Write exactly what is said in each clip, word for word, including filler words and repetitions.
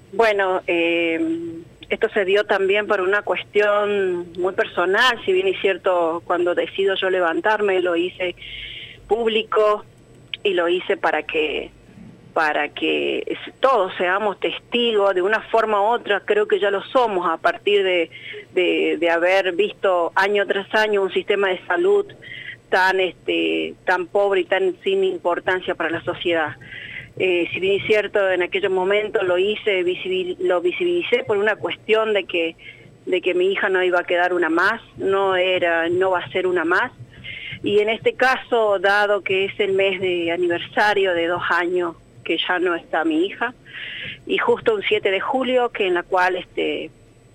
Bueno, eh, esto se dio también por una cuestión muy personal, si bien es cierto, cuando decido yo levantarme lo hice público y lo hice para que para que todos seamos testigos de una forma u otra. Creo que ya lo somos a partir de, de, de haber visto año tras año un sistema de salud tan, este, tan pobre y tan sin importancia para la sociedad. Eh, si bien es cierto, en aquellos momentos lo hice, visibil, lo visibilicé por una cuestión de que, de que mi hija no iba a quedar una más, no, era, no va a ser una más. Y en este caso, dado que es el mes de aniversario de dos años que ya no está mi hija, y justo un siete de julio, que en la cual este,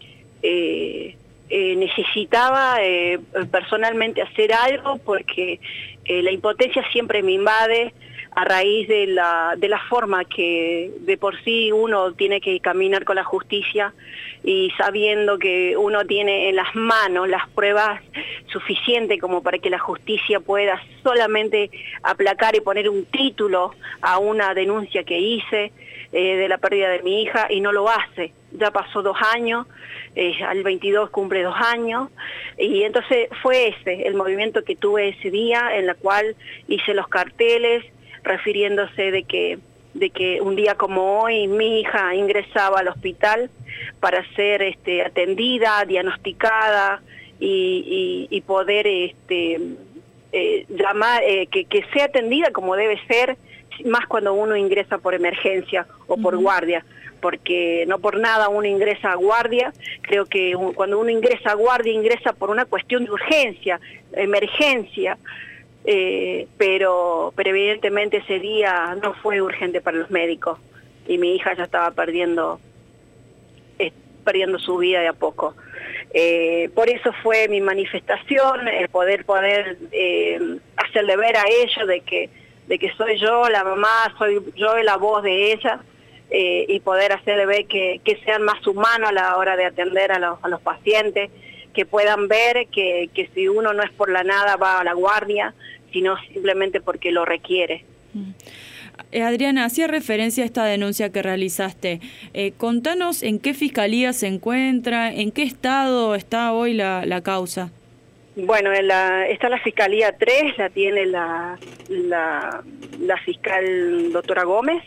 eh, eh, necesitaba eh, personalmente hacer algo, porque eh, la impotencia siempre me invade a raíz de la, de la forma que de por sí uno tiene que caminar con la justicia, y sabiendo que uno tiene en las manos las pruebas suficientes como para que la justicia pueda solamente aplacar y poner un título a una denuncia que hice eh, de la pérdida de mi hija, y no lo hace. Ya pasó dos años, eh, al veintidós cumple dos años, y entonces fue ese el movimiento que tuve ese día, en la cual hice los carteles refiriéndose de que, de que un día como hoy mi hija ingresaba al hospital para ser este, atendida, diagnosticada y, y, y poder este, eh, llamar, eh, que, que sea atendida como debe ser, más cuando uno ingresa por emergencia o por uh-huh. guardia, porque no por nada uno ingresa a guardia. Creo que un, cuando uno ingresa a guardia ingresa por una cuestión de urgencia, emergencia. Eh, pero, pero evidentemente ese día no fue urgente para los médicos y mi hija ya estaba perdiendo, eh, perdiendo su vida de a poco. Eh, por eso fue mi manifestación, el poder, poder eh, hacerle ver a ellos de que, de que soy yo la mamá, soy yo la voz de ella, eh, y poder hacerle ver que, que sean más humanos a la hora de atender a los, a los pacientes, que puedan ver que, que si uno no es por la nada va a la guardia, sino simplemente porque lo requiere. Eh, Adriana, hacía referencia a esta denuncia que realizaste. Eh, contanos en qué fiscalía se encuentra, en qué estado está hoy la, la causa. Bueno, en la, está la Fiscalía tres, la tiene la, la, la fiscal doctora Gómez.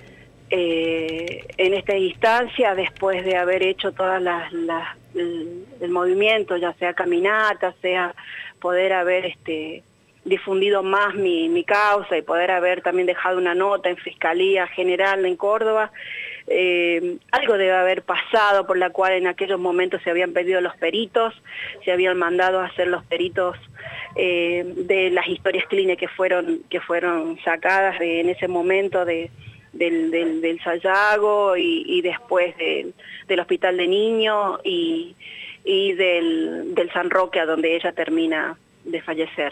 Eh, en esta instancia, después de haber hecho todas las, las el, el movimiento, ya sea caminata, sea poder haber este, difundido más mi, mi causa y poder haber también dejado una nota en Fiscalía General en Córdoba, eh, algo debe haber pasado por la cual en aquellos momentos se habían pedido los peritos, se habían mandado a hacer los peritos eh, de las historias clínicas que fueron, que fueron sacadas de, en ese momento de Del, del, del Sayago y, y después de, del Hospital de Niños y, y del, del San Roque, a donde ella termina de fallecer.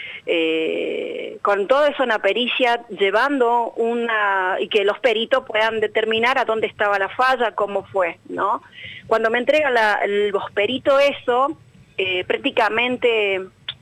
Eh, con todo eso una pericia, llevando una, y que los peritos puedan determinar a dónde estaba la falla, cómo fue, ¿no? Cuando me entrega la, los peritos eso, eh, prácticamente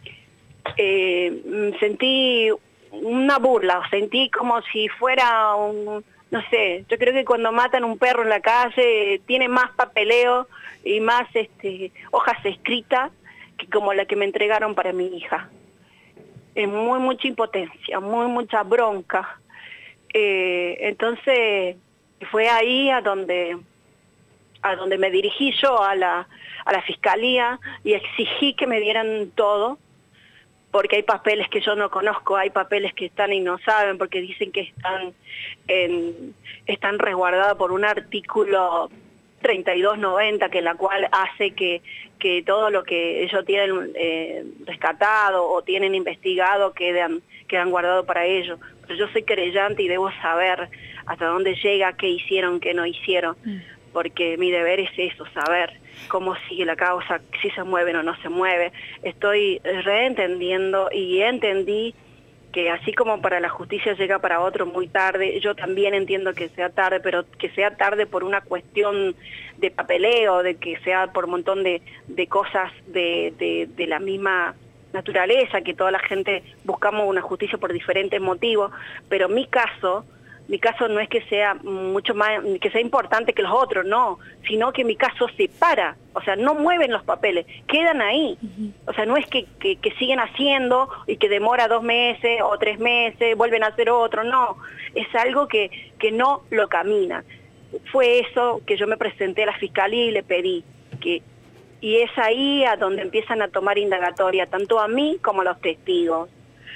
eh, sentí una burla, sentí como si fuera un, no sé, yo creo que cuando matan un perro en la calle tiene más papeleo y más este, hojas escritas que como la que me entregaron para mi hija. Es muy mucha impotencia, muy mucha bronca. Eh, entonces fue ahí a donde, a donde me dirigí yo a la, a la fiscalía y exigí que me dieran todo, porque hay papeles que yo no conozco, hay papeles que están y no saben, porque dicen que están, en, están resguardados por un artículo treinta y dos noventa, que la cual hace que, que todo lo que ellos tienen eh, rescatado o tienen investigado quedan, quedan guardados para ellos. Pero yo soy querellante y debo saber hasta dónde llega, qué hicieron, qué no hicieron, mm. porque mi deber es eso, saber cómo sigue la causa, si se mueve o no se mueve. Estoy reentendiendo y entendí que así como para la justicia llega para otro muy tarde, yo también entiendo que sea tarde, pero que sea tarde por una cuestión de papeleo, de que sea por un montón de, de cosas de, de, de la misma naturaleza, que toda la gente buscamos una justicia por diferentes motivos, pero mi caso mi caso no es que sea mucho más, que sea importante que los otros, no, sino que mi caso se para, o sea, no mueven los papeles, quedan ahí. Uh-huh. O sea, no es que, que, que siguen haciendo y que demora dos meses o tres meses, vuelven a hacer otro, no, es algo que, que no lo camina. Fue eso que yo me presenté a la fiscalía y le pedí, que, y es ahí a donde empiezan a tomar indagatoria, tanto a mí como a los testigos.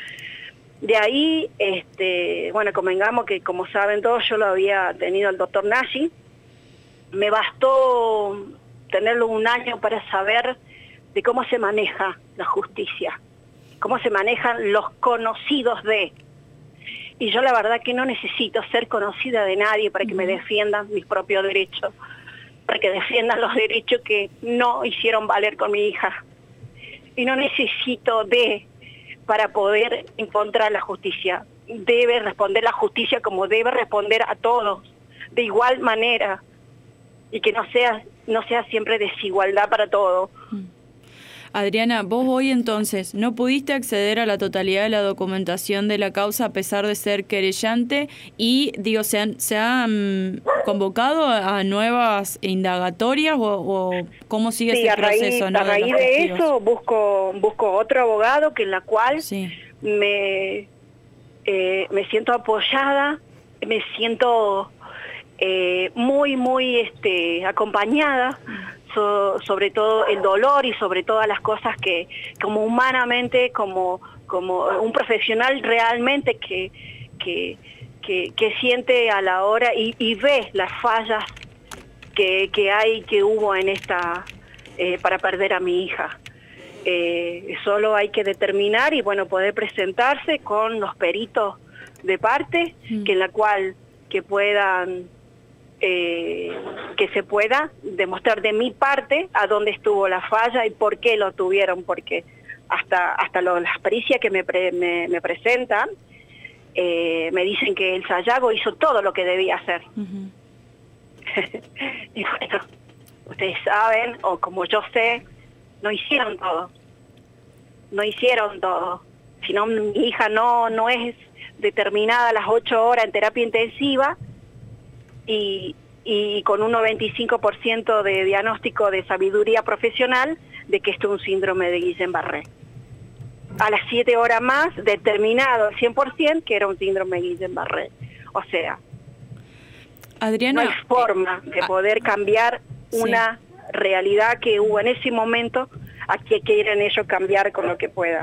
De ahí, este, bueno, convengamos que como saben todos, yo lo había tenido al doctor Nagy. Me bastó tenerlo un año para saber de cómo se maneja la justicia, cómo se manejan los conocidos de. Y yo la verdad que no necesito ser conocida de nadie para que me defiendan mis propios derechos, para que defiendan los derechos que no hicieron valer con mi hija. Y no necesito de... para poder encontrar la justicia. Debe responder la justicia como debe responder a todos, de igual manera, y que no sea, no sea siempre desigualdad para todos. Adriana, vos hoy entonces no pudiste acceder a la totalidad de la documentación de la causa a pesar de ser querellante y, digo, ¿se han, se han convocado a nuevas indagatorias o, o cómo sigue sí, ese a raíz, proceso? ¿no? A raíz de, de eso busco, busco otro abogado que en la cual sí. me, eh, me siento apoyada, me siento eh, muy, muy este, acompañada. So, sobre todo el dolor y sobre todas las cosas que como humanamente, como, como un profesional realmente que, que, que, que siente a la hora y, y ve las fallas que, que hay, que hubo en esta, eh, para perder a mi hija. Eh, solo hay que determinar y bueno, poder presentarse con los peritos de parte, mm. que en la cual que puedan... Eh, que se pueda demostrar de mi parte a dónde estuvo la falla y por qué lo tuvieron, porque hasta hasta lo, las pericias que me, pre, me, me presentan eh, me dicen que el Sayago hizo todo lo que debía hacer. Uh-huh. Y bueno, ustedes saben, o como yo sé, no hicieron todo, no hicieron todo, si no mi hija no, no es determinada a las ocho horas en terapia intensiva, Y, y con un noventa y cinco por ciento de diagnóstico de sabiduría profesional de que esto es un síndrome de Guillain-Barré. A las siete horas más, determinado al cien por ciento que era un síndrome de Guillain-Barré. O sea, Adriana, no hay forma de poder cambiar una sí. realidad que hubo en ese momento, a que quieren ellos cambiar con lo que puedan.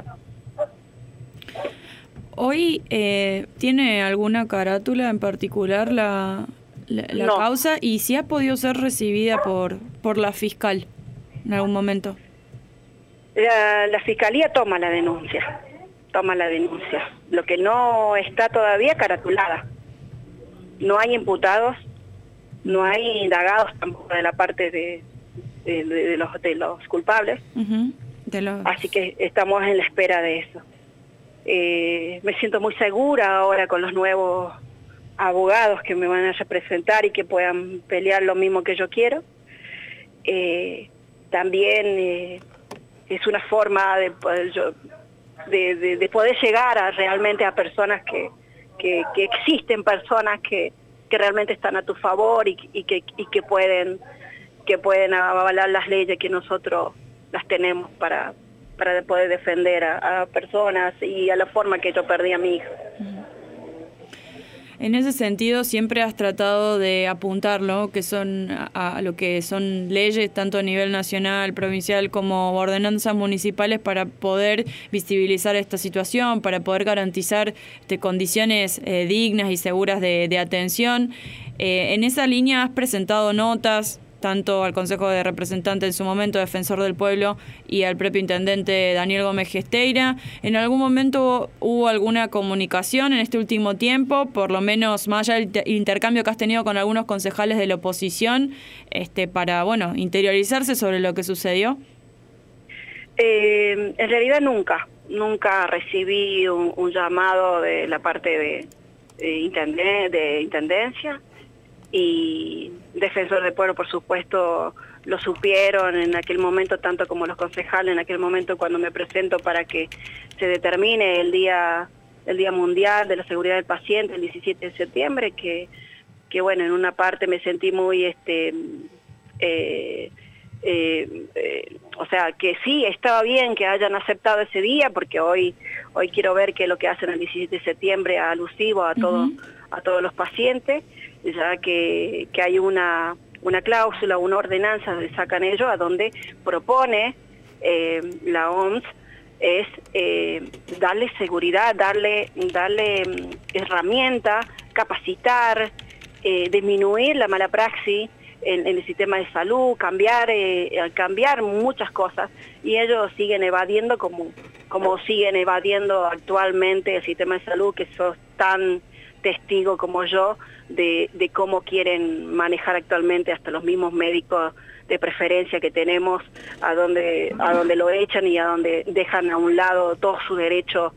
¿Hoy eh, tiene alguna carátula en particular la... La, la no. causa y si ha podido ser recibida por por la fiscal en algún momento? La, la fiscalía toma la denuncia, toma la denuncia. Lo que no está todavía caratulada. No hay imputados, no hay indagados tampoco de la parte de, de, de, de, los, de los culpables. Uh-huh. de los... Así que estamos en la espera de eso. Eh, me siento muy segura ahora con los nuevos abogados que me van a representar y que puedan pelear lo mismo que yo quiero. Eh, también eh, es una forma de poder, yo, de, de, de poder llegar a realmente a personas que, que, que existen personas que, que realmente están a tu favor y, y, que, y que pueden que pueden avalar las leyes que nosotros las tenemos para, para poder defender a, a personas y a la forma que yo perdí a mi hija. En ese sentido, siempre has tratado de apuntarlo, que son a, a lo que son leyes tanto a nivel nacional, provincial como ordenanzas municipales para poder visibilizar esta situación, para poder garantizar este, condiciones eh, dignas y seguras de, de atención. Eh, en esa línea has presentado notas tanto al Consejo de Representantes en su momento, Defensor del Pueblo, y al propio intendente Daniel Gómez Gesteira. ¿En algún momento hubo alguna comunicación en este último tiempo, por lo menos más allá del intercambio que has tenido con algunos concejales de la oposición, este, para bueno interiorizarse sobre lo que sucedió? Eh, en realidad nunca, nunca recibí un, un llamado de la parte de, de, intenden- de Intendencia. Y Defensor del Pueblo, por supuesto, lo supieron en aquel momento, tanto como los concejales en aquel momento cuando me presento para que se determine el día el Día Mundial de la Seguridad del Paciente, el diecisiete de septiembre, que, que bueno, en una parte me sentí muy, este, eh, eh, eh, o sea, que sí, estaba bien que hayan aceptado ese día, porque hoy, hoy quiero ver qué es lo que hacen el diecisiete de septiembre alusivo a, todo, uh-huh. a todos los pacientes, ya que, que hay una, una cláusula, una ordenanza que sacan ellos, a donde propone eh, la O M S, es eh, darle seguridad, darle, darle um, herramientas, capacitar, eh, disminuir la mala praxis en, en el sistema de salud, cambiar, eh, cambiar muchas cosas, y ellos siguen evadiendo como, como siguen evadiendo actualmente el sistema de salud, que sos tan testigo como yo de, de cómo quieren manejar actualmente hasta los mismos médicos de preferencia que tenemos, a donde a donde lo echan y a donde dejan a un lado todo su derecho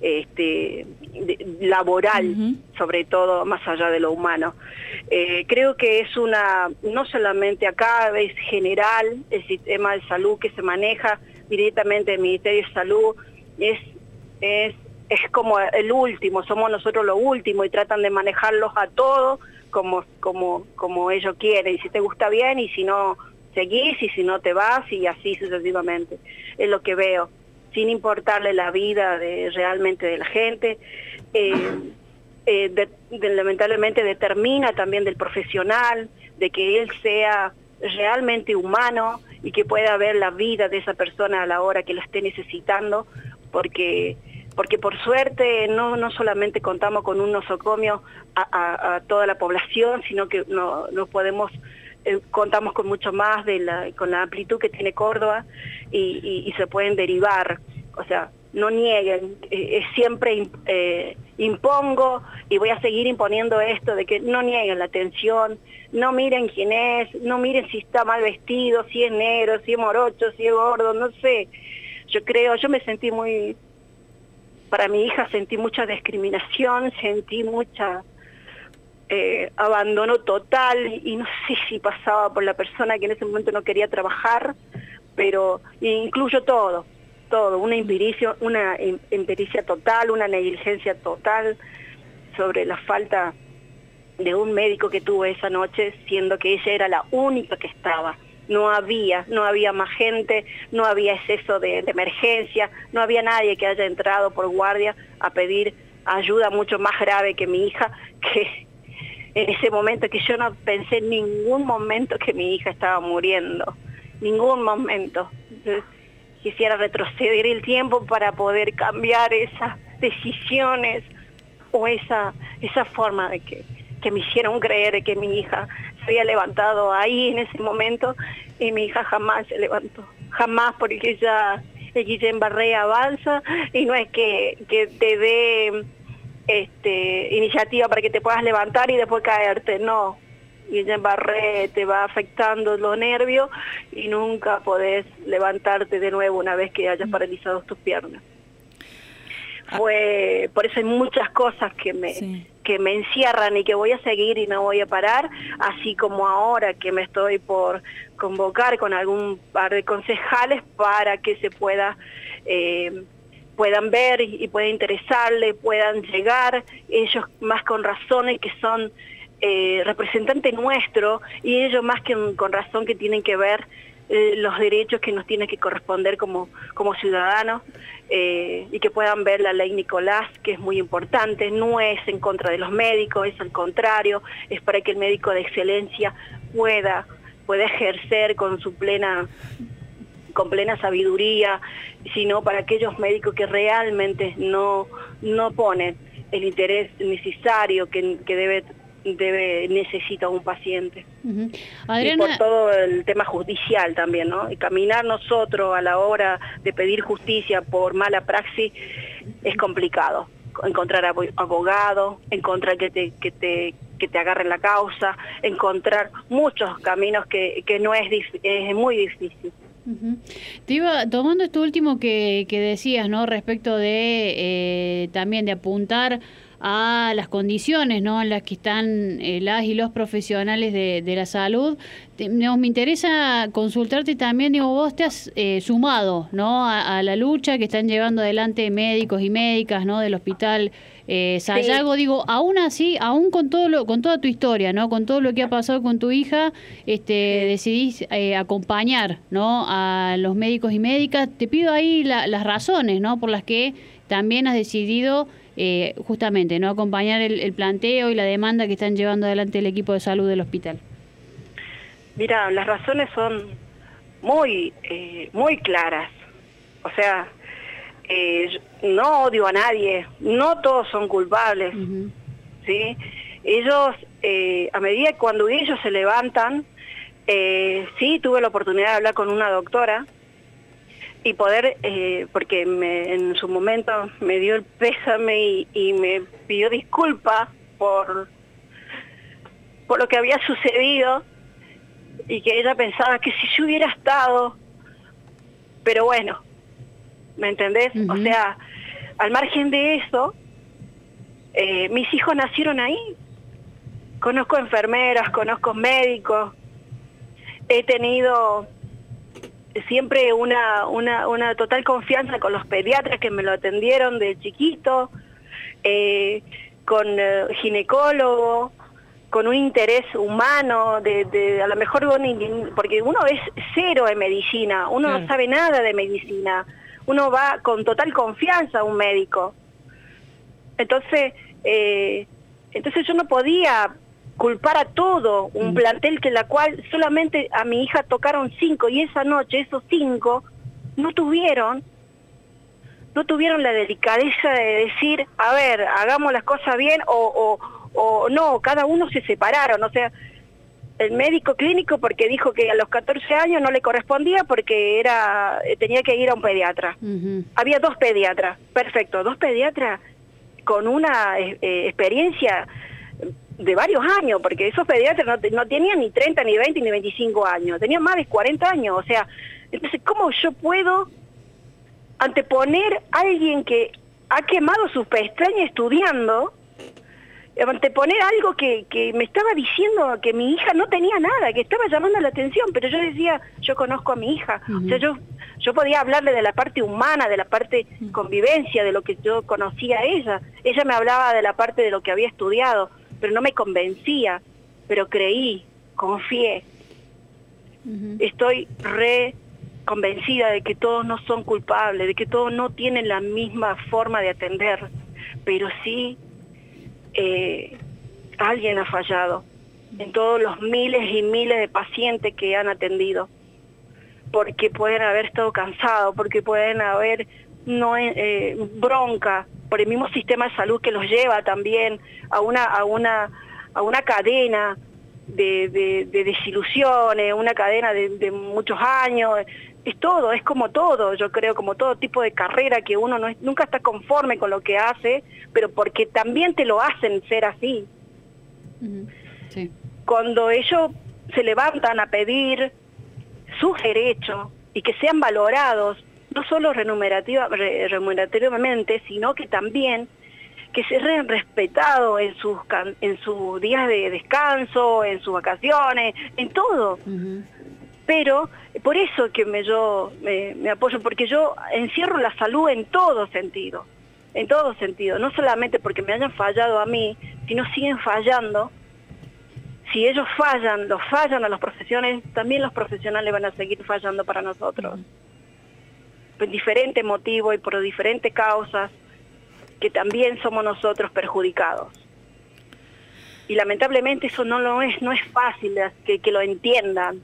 este, de, laboral, uh-huh. sobre todo, más allá de lo humano. Eh, creo que es una, no solamente acá, es general, el sistema de salud que se maneja directamente el Ministerio de Salud, es, es, es como el último, somos nosotros lo último, y tratan de manejarlos a todos como, como, como ellos quieren, y si te gusta bien, y si no, seguís, y si no te vas, y así sucesivamente. Es lo que veo, sin importarle la vida de realmente de la gente. Eh, eh, de, de, lamentablemente determina también del profesional, de que él sea realmente humano y que pueda ver la vida de esa persona a la hora que la esté necesitando, porque porque por suerte no, no solamente contamos con un nosocomio a, a, a toda la población, sino que no, no podemos... Eh, contamos con mucho más de la, con la amplitud que tiene Córdoba, y, y, y se pueden derivar, o sea, no nieguen, eh, siempre eh, impongo y voy a seguir imponiendo esto de que no nieguen la atención, no miren quién es, no miren si está mal vestido, si es negro, si es morocho, si es gordo, no sé. Yo creo, yo me sentí muy, para mi hija sentí mucha discriminación, sentí mucha... Eh, abandono total, y no sé si pasaba por la persona que en ese momento no quería trabajar, pero incluyo todo, todo, una impericia, una impericia total, una negligencia total sobre la falta de un médico que tuve esa noche, siendo que ella era la única que estaba. No había, no había más gente, no había exceso de, de emergencia, no había nadie que haya entrado por guardia a pedir ayuda mucho más grave que mi hija, que en ese momento, que yo no pensé en ningún momento que mi hija estaba muriendo, ningún momento. Entonces, quisiera retroceder el tiempo para poder cambiar esas decisiones o esa, esa forma de que, que me hicieron creer que mi hija se había levantado ahí en ese momento, y mi hija jamás se levantó, jamás, porque ella, el Guillén Barré avanza, y no es que, que te dé... Este, iniciativa para que te puedas levantar y después caerte, no. Guillén Barré te va afectando los nervios y nunca podés levantarte de nuevo una vez que hayas paralizado tus piernas. Fue, por eso hay muchas cosas que me, sí. que me encierran y que voy a seguir y no voy a parar, así como ahora que me estoy por convocar con algún par de concejales para que se pueda... Eh, puedan ver y pueda interesarle, puedan llegar, ellos más con razones que son eh, representantes nuestros, y ellos más que con razón que tienen que ver eh, los derechos que nos tienen que corresponder como, como ciudadanos, eh, y que puedan ver la ley Nicolás, que es muy importante, no es en contra de los médicos, es al contrario, es para que el médico de excelencia pueda, pueda ejercer con su plena... con plena sabiduría, sino para aquellos médicos que realmente no, no ponen el interés necesario que, que debe, debe necesita un paciente. Uh-huh. Adriana... Y por todo el tema judicial también, ¿no? Y caminar nosotros a la hora de pedir justicia por mala praxis es complicado. Encontrar abogados, encontrar que te, que te, que te agarren la causa, encontrar muchos caminos que, que no es, es muy difícil. Uh-huh. Te iba tomando esto último que, que decías, ¿no? Respecto de eh, también de apuntar a las condiciones, ¿no?, en las que están eh, las y los profesionales de, de la salud. Te, digamos, me interesa consultarte también, digo, vos te has eh, sumado, ¿no?, a, a la lucha que están llevando adelante médicos y médicas, ¿no?, del hospital eh, Sayago. Sí. Digo, aún así, aún con todo lo, con toda tu historia, ¿no?, con todo lo que ha pasado con tu hija, este, decidís eh, acompañar, ¿no?, a los médicos y médicas. Te pido ahí la, las razones, ¿no?, por las que también has decidido eh, justamente, ¿no?, acompañar el, el planteo y la demanda que están llevando adelante el equipo de salud del hospital. Mira, las razones son muy, eh, muy claras. O sea, eh, no odio a nadie, no todos son culpables, uh-huh. ¿sí? Ellos, eh, a medida que cuando ellos se levantan, eh, sí tuve la oportunidad de hablar con una doctora y poder, eh, porque me, en su momento me dio el pésame y, y me pidió disculpas por, por lo que había sucedido, y que ella pensaba que si yo hubiera estado, pero bueno, ¿me entendés? Uh-huh. O sea, al margen de eso, eh, mis hijos nacieron ahí. Conozco enfermeras, conozco médicos, he tenido siempre una, una, una total confianza con los pediatras que me lo atendieron de chiquito, eh, con eh, ginecólogo, con un interés humano, de, de a lo mejor, porque uno es cero en medicina, uno claro. no sabe nada de medicina, uno va con total confianza a un médico. Entonces, eh, entonces yo no podía culpar a todo un mm. plantel que la cual solamente a mi hija tocaron cinco, y esa noche esos cinco no tuvieron, no tuvieron la delicadeza de decir, a ver, hagamos las cosas bien, o, o o no, cada uno se separaron. O sea, el médico clínico porque dijo que a los catorce años no le correspondía porque era tenía que ir a un pediatra. Uh-huh. Había dos pediatras, perfecto, dos pediatras con una eh, experiencia de varios años, porque esos pediatras no, no tenían ni treinta, ni veinte, ni veinticinco años, tenían más de cuarenta años. O sea, entonces, ¿cómo yo puedo anteponer a alguien que ha quemado sus pestañas estudiando, anteponer algo que, que me estaba diciendo que mi hija no tenía nada, que estaba llamando la atención? Pero yo decía, yo conozco a mi hija, uh-huh. o sea, yo yo podía hablarle de la parte humana, de la parte uh-huh. convivencia, de lo que yo conocía a ella. Ella me hablaba de la parte de lo que había estudiado, pero no me convencía, pero creí, confié. Uh-huh. Estoy re convencida de que todos no son culpables, de que todos no tienen la misma forma de atender, pero sí Eh, alguien ha fallado en todos los miles y miles de pacientes que han atendido, porque pueden haber estado cansados, porque pueden haber no eh, bronca por el mismo sistema de salud que los lleva también a una a una a una cadena de, de, de desilusiones, una cadena de, de muchos años. Es todo, es como todo, yo creo, como todo tipo de carrera, que uno no es, nunca está conforme con lo que hace, pero porque también te lo hacen ser así. Uh-huh. Sí. Cuando ellos se levantan a pedir sus derechos y que sean valorados, no solo remunerativa, re, remunerativamente, sino que también que sean respetados en sus, en sus días de descanso, en sus vacaciones, en todo. Uh-huh. Pero por eso que me, yo me, me apoyo, porque yo encierro la salud en todo sentido, en todo sentido, no solamente porque me hayan fallado a mí, sino siguen fallando. Si ellos fallan, los fallan a los profesionales, también los profesionales van a seguir fallando para nosotros. Por diferentes motivos y por diferentes causas, que también somos nosotros perjudicados. Y lamentablemente eso no lo es, no es fácil que, que lo entiendan.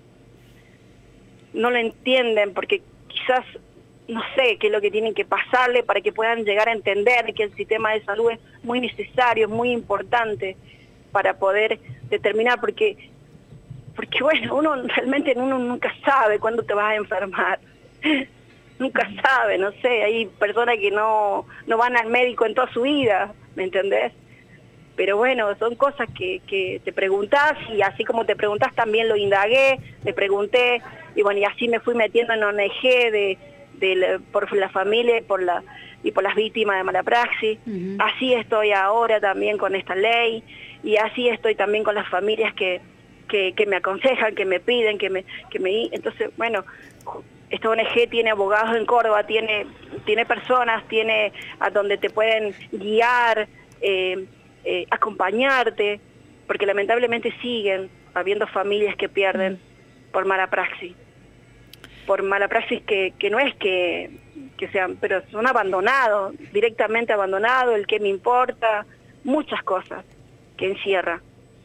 No lo entienden porque quizás, no sé qué es lo que tienen que pasarle para que puedan llegar a entender que el sistema de salud es muy necesario, es muy importante para poder determinar, porque, porque bueno, uno realmente uno nunca sabe cuándo te vas a enfermar. Nunca sabe, no sé, hay personas que no, no van al médico en toda su vida, ¿me entendés? Pero bueno, son cosas que, que te preguntás, y así como te preguntás también lo indagué, le pregunté, y bueno, y así me fui metiendo en O N G de, de la, por la familia, por la, y por las víctimas de mala praxis. Uh-huh. Así estoy ahora también con esta ley, y así estoy también con las familias que, que, que me aconsejan, que me piden, que me... Que me entonces, bueno, esta O N G tiene abogados en Córdoba, tiene, tiene personas, tiene a donde te pueden guiar, eh, eh, acompañarte, porque lamentablemente siguen habiendo familias que pierden por mala praxis. Por mala praxis que, que no es que, que sean, pero son abandonados, directamente abandonados, el que me importa, muchas cosas que encierra.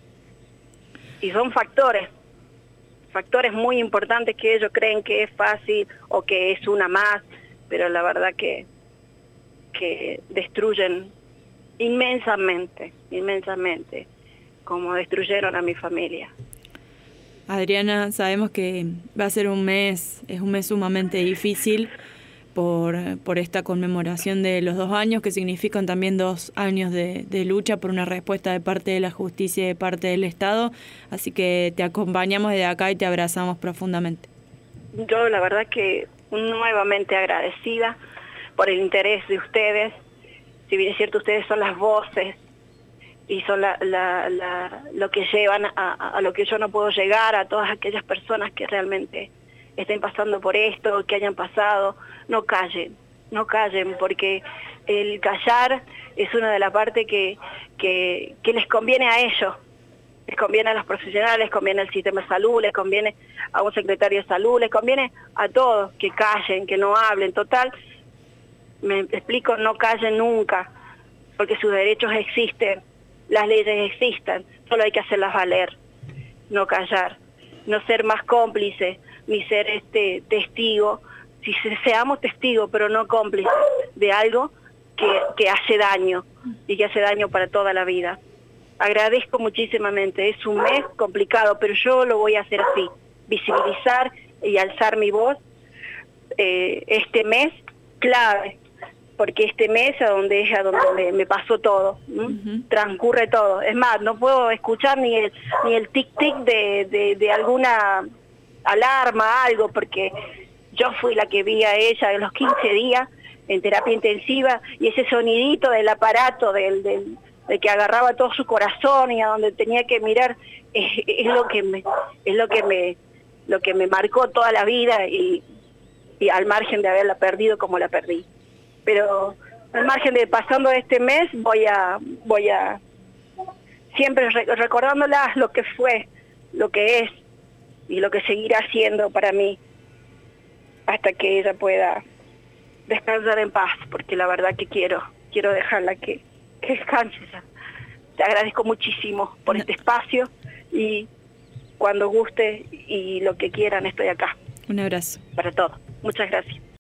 Y son factores, factores muy importantes que ellos creen que es fácil o que es una más, pero la verdad que, que destruyen inmensamente, inmensamente, como destruyeron a mi familia. Adriana, sabemos que va a ser un mes, es un mes sumamente difícil por, por esta conmemoración de los dos años, que significan también dos años de, de lucha por una respuesta de parte de la justicia y de parte del Estado, así que te acompañamos desde acá y te abrazamos profundamente. Yo la verdad que nuevamente agradecida por el interés de ustedes, si bien es cierto ustedes son las voces, y son la, la, la, lo que llevan a, a lo que yo no puedo llegar, a todas aquellas personas que realmente estén pasando por esto, que hayan pasado. No callen, no callen, porque el callar es una de las partes que, que, que les conviene a ellos, les conviene a los profesionales, les conviene al sistema de salud, les conviene a un secretario de salud, les conviene a todos que callen, que no hablen. Total, me explico, no callen nunca, porque sus derechos existen. Las leyes existen, solo hay que hacerlas valer, no callar, no ser más cómplice, ni ser este testigo, si se, seamos testigos, pero no cómplices de algo que, que hace daño, y que hace daño para toda la vida. Agradezco muchísimamente, es un mes complicado, pero yo lo voy a hacer así, visibilizar y alzar mi voz, eh, este mes clave, porque este mes a donde es a donde me, me pasó todo, uh-huh. Transcurre todo. Es más, no puedo escuchar ni el ni el tic tic de, de, de alguna alarma, algo, porque yo fui la que vi a ella a los quince días en terapia intensiva, y ese sonidito del aparato del, del, del que agarraba todo su corazón y a donde tenía que mirar es, es lo que me es lo que me lo que me marcó toda la vida, y, y al margen de haberla perdido como la perdí. Pero al margen de pasando este mes voy a voy a siempre re recordándola lo que fue, lo que es y lo que seguirá siendo para mí hasta que ella pueda descansar en paz, porque la verdad que quiero quiero dejarla que, que descanse. Te agradezco muchísimo por este espacio, y cuando guste y lo que quieran estoy acá. Un abrazo. Para todo. Muchas gracias.